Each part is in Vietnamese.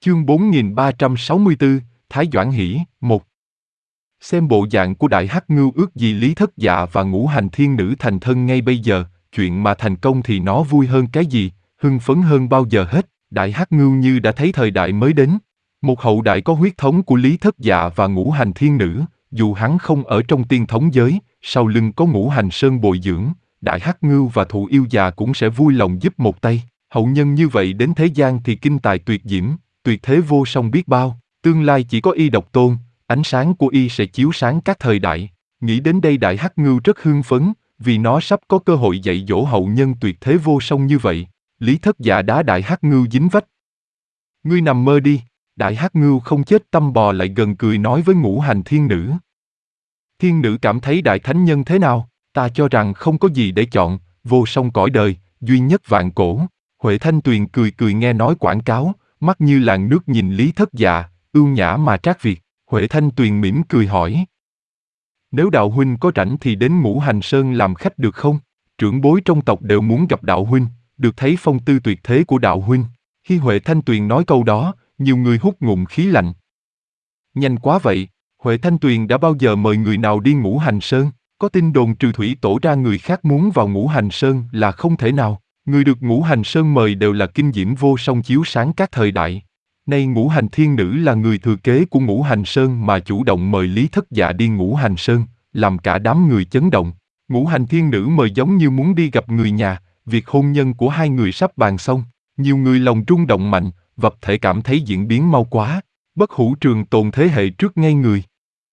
Chương 4364, Thái Doãn Hỷ, 1. Xem bộ dạng của Đại Hắc Ngưu ước gì Lý Thất Dạ và Ngũ Hành Thiên Nữ thành thân ngay bây giờ, chuyện mà thành công thì nó vui hơn cái gì, hưng phấn hơn bao giờ hết. Đại Hắc Ngưu như đã thấy thời đại mới đến. Một hậu đại có huyết thống của Lý Thất Dạ và Ngũ Hành Thiên Nữ, dù hắn không ở trong tiên thống giới, sau lưng có Ngũ Hành Sơn bồi dưỡng, Đại Hắc Ngưu và Thụ Yêu Già cũng sẽ vui lòng giúp một tay. Hậu nhân như vậy đến thế gian thì kinh tài tuyệt diễm, tuyệt thế vô song biết bao, tương lai chỉ có y độc tôn, ánh sáng của y sẽ chiếu sáng các thời đại. Nghĩ đến đây Đại Hắc Ngưu rất hưng phấn, vì nó sắp có cơ hội dạy dỗ hậu nhân tuyệt thế vô song như vậy. Lý Thất Dạ đá Đại Hắc Ngưu dính vách. Ngươi nằm mơ đi. Đại Hắc Ngưu không chết tâm bò lại gần cười nói với Ngũ Hành Thiên Nữ. Thiên Nữ cảm thấy Đại Thánh Nhân thế nào? Ta cho rằng không có gì để chọn, vô song cõi đời, duy nhất vạn cổ. Huệ Thanh Tuyền cười cười nghe nói quảng cáo, mắt như làn nước nhìn Lý Thất Dạ, ưu nhã mà trác việt. Huệ Thanh Tuyền mỉm cười hỏi. Nếu đạo huynh có rảnh thì đến Ngũ Hành Sơn làm khách được không? Trưởng bối trong tộc đều muốn gặp đạo huynh, được thấy phong tư tuyệt thế của đạo huynh. Khi Huệ Thanh Tuyền nói câu đó, nhiều người hút ngụm khí lạnh. Nhanh quá vậy, Huệ Thanh Tuyền đã bao giờ mời người nào đi Ngũ Hành Sơn? Có tin đồn trừ thủy tổ ra người khác muốn vào Ngũ Hành Sơn là không thể nào. Người được Ngũ Hành Sơn mời đều là kinh diễm vô song chiếu sáng các thời đại. Nay Ngũ Hành Thiên Nữ là người thừa kế của Ngũ Hành Sơn mà chủ động mời Lý Thất Dạ đi Ngũ Hành Sơn, làm cả đám người chấn động. Ngũ Hành Thiên Nữ mời giống như muốn đi gặp người nhà, việc hôn nhân của hai người sắp bàn xong. Nhiều người lòng rung động mạnh, vật thể cảm thấy diễn biến mau quá. Bất Hủ Trường Tồn thế hệ trước ngay người.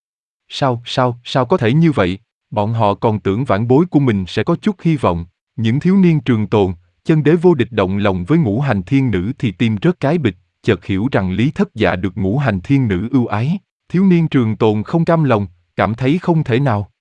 Sao có thể như vậy? Bọn họ còn tưởng vãn bối của mình sẽ có chút hy vọng. Những thiếu niên Trường Tồn, chân đế vô địch động lòng với Ngũ Hành Thiên Nữ thì tim rớt cái bịch, chợt hiểu rằng Lý Thất Dạ được Ngũ Hành Thiên Nữ ưu ái. Thiếu niên Trường Tồn không cam lòng, cảm thấy không thể nào.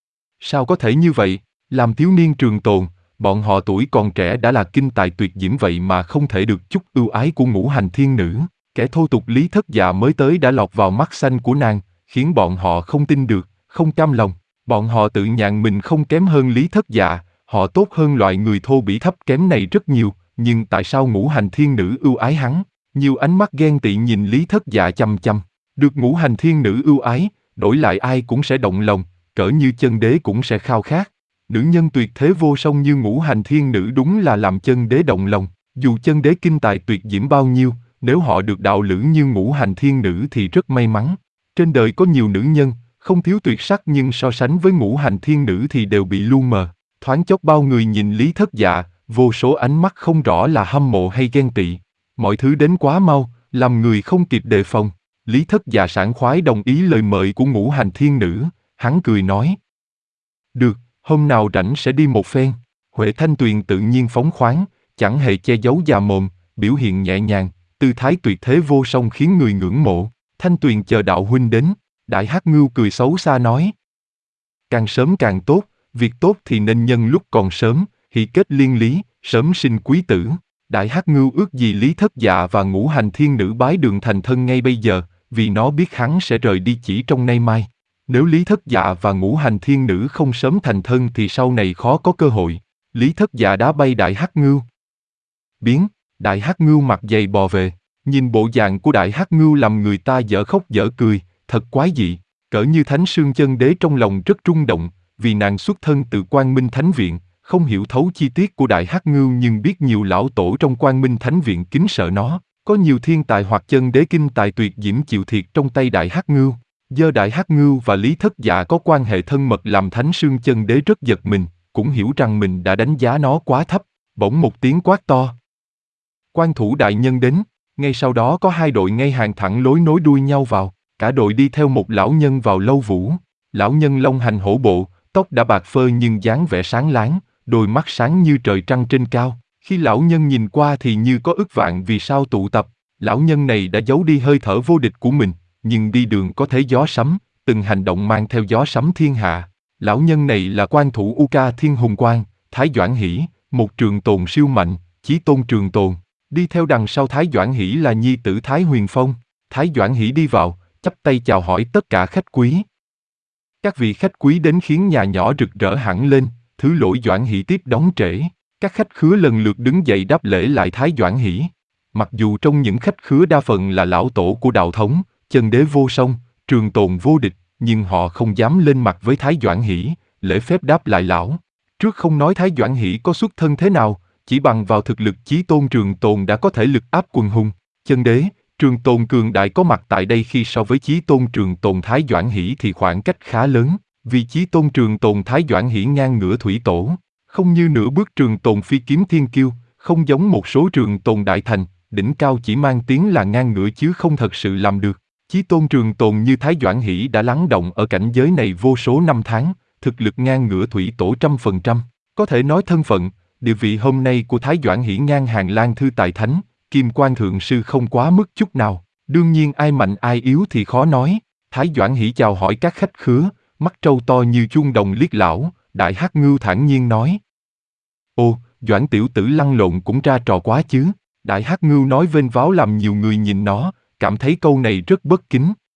Sao có thể như vậy? Làm thiếu niên Trường Tồn, bọn họ tuổi còn trẻ đã là kinh tài tuyệt diễm vậy mà không thể được chút ưu ái của Ngũ Hành Thiên Nữ. Kẻ thô tục Lý Thất Dạ mới tới đã lọt vào mắt xanh của nàng, khiến bọn họ không tin được, không cam lòng. Bọn họ tự nhạn mình không kém hơn Lý Thất Dạ, họ tốt hơn loại người thô bỉ thấp kém này rất nhiều, nhưng tại sao Ngũ Hành Thiên Nữ ưu ái hắn? Nhiều ánh mắt ghen tị nhìn Lý Thất Dạ chăm chăm. Được Ngũ Hành Thiên Nữ ưu ái, đổi lại ai cũng sẽ động lòng, cỡ như chân đế cũng sẽ khao khát. Nữ nhân tuyệt thế vô song như Ngũ Hành Thiên Nữ đúng là làm chân đế động lòng. Dù chân đế kinh tài tuyệt diễm bao nhiêu, nếu họ được đạo lữ như Ngũ Hành Thiên Nữ thì rất may mắn. Trên đời có nhiều nữ nhân, không thiếu tuyệt sắc nhưng so sánh với Ngũ Hành Thiên Nữ thì đều bị lu mờ. Thoáng chốc bao người nhìn Lý Thất Dạ, vô số ánh mắt không rõ là hâm mộ hay ghen tị. Mọi thứ đến quá mau, làm người không kịp đề phòng. Lý Thất Dạ sảng khoái đồng ý lời mời của Ngũ Hành Thiên Nữ, hắn cười nói. Được, hôm nào rảnh sẽ đi một phen. Huệ Thanh Tuyền tự nhiên phóng khoáng, chẳng hề che giấu già mồm, biểu hiện nhẹ nhàng, tư thái tuyệt thế vô song khiến người ngưỡng mộ. Thanh Tuyền chờ đạo huynh đến. Đại Hắc Ngưu cười xấu xa nói. Càng sớm càng tốt, việc tốt thì nên nhân lúc còn sớm, hỷ kết liên lý, sớm sinh quý tử. Đại Hắc Ngưu ước gì Lý Thất Dạ và Ngũ Hành Thiên Nữ bái đường thành thân ngay bây giờ, vì nó biết hắn sẽ rời đi chỉ trong nay mai. Nếu Lý Thất Dạ và Ngũ Hành Thiên Nữ không sớm thành thân thì sau này khó có cơ hội. Lý Thất Dạ đá bay Đại Hắc Ngưu. Biến, Đại Hắc Ngưu mặt dày bò về. Nhìn bộ dạng của Đại Hắc Ngưu làm người ta dở khóc dở cười, thật quái dị. Cỡ như Thánh Sương chân đế trong lòng rất rung động, vì nàng xuất thân từ Quang Minh Thánh Viện, không hiểu thấu chi tiết của Đại Hắc Ngưu nhưng biết nhiều lão tổ trong Quang Minh Thánh Viện kính sợ nó. Có nhiều thiên tài hoặc chân đế kinh tài tuyệt diễm chịu thiệt trong tay Đại Hắc Ngưu. Giờ Đại Hắc Ngưu và Lý Thất Dạ có quan hệ thân mật làm Thánh Sương chân đế rất giật mình, cũng hiểu rằng mình đã đánh giá nó quá thấp. Bỗng một tiếng quát to. Quan thủ đại nhân đến, ngay sau đó có hai đội ngay hàng thẳng lối nối đuôi nhau vào, cả đội đi theo một lão nhân vào lâu vũ. Lão nhân long hành hổ bộ, tóc đã bạc phơ nhưng dáng vẻ sáng láng, đôi mắt sáng như trời trăng trên cao. Khi lão nhân nhìn qua thì như có ức vạn vì sao tụ tập. Lão nhân này đã giấu đi hơi thở vô địch của mình, nhưng đi đường có thấy gió sấm, từng hành động mang theo gió sấm thiên hạ. Lão nhân này là quan thủ Uka Thiên Hùng Quang, Thái Doãn Hỷ, một trường tồn siêu mạnh, chí tôn trường tồn. Đi theo đằng sau Thái Doãn Hỷ là nhi tử Thái Huyền Phong. Thái Doãn Hỷ đi vào, chắp tay chào hỏi tất cả khách quý. Các vị khách quý đến khiến nhà nhỏ rực rỡ hẳn lên, thứ lỗi Doãn Hỷ tiếp đón trễ. Các khách khứa lần lượt đứng dậy đáp lễ lại Thái Doãn Hỷ. Mặc dù trong những khách khứa đa phần là lão tổ của đạo thống, chân đế vô song, trường tồn vô địch, nhưng họ không dám lên mặt với Thái Doãn Hỷ, lễ phép đáp lại lão. Trước không nói Thái Doãn Hỷ có xuất thân thế nào, chỉ bằng vào thực lực Chí Tôn Trường Tồn đã có thể lực áp quần hùng. Chân đế, Trường Tồn cường đại có mặt tại đây khi so với Chí Tôn Trường Tồn Thái Doãn Hỷ thì khoảng cách khá lớn, vì Chí Tôn Trường Tồn Thái Doãn Hỷ ngang ngửa thủy tổ, không như nửa bước Trường Tồn Phi Kiếm Thiên Kiêu, không giống một số Trường Tồn đại thành, đỉnh cao chỉ mang tiếng là ngang ngửa chứ không thật sự làm được. Chí Tôn Trường Tồn như Thái Doãn Hỷ đã lắng động ở cảnh giới này vô số năm tháng, thực lực ngang ngửa thủy tổ 100%. Có thể nói thân phận, địa vị hôm nay của Thái Doãn Hỷ ngang hàng Lan Thư Tài Thánh, Kim Quan Thượng Sư không quá mức chút nào. Đương nhiên ai mạnh ai yếu thì khó nói. Thái Doãn Hỷ chào hỏi các khách khứa, mắt trâu to như chuông đồng liếc lão, Đại Hắc Ngưu thản nhiên nói. Ô, Doãn tiểu tử lăn lộn cũng ra trò quá chứ. Đại Hắc Ngưu nói vênh váo làm nhiều người nhìn nó, cảm thấy câu này rất bất kính.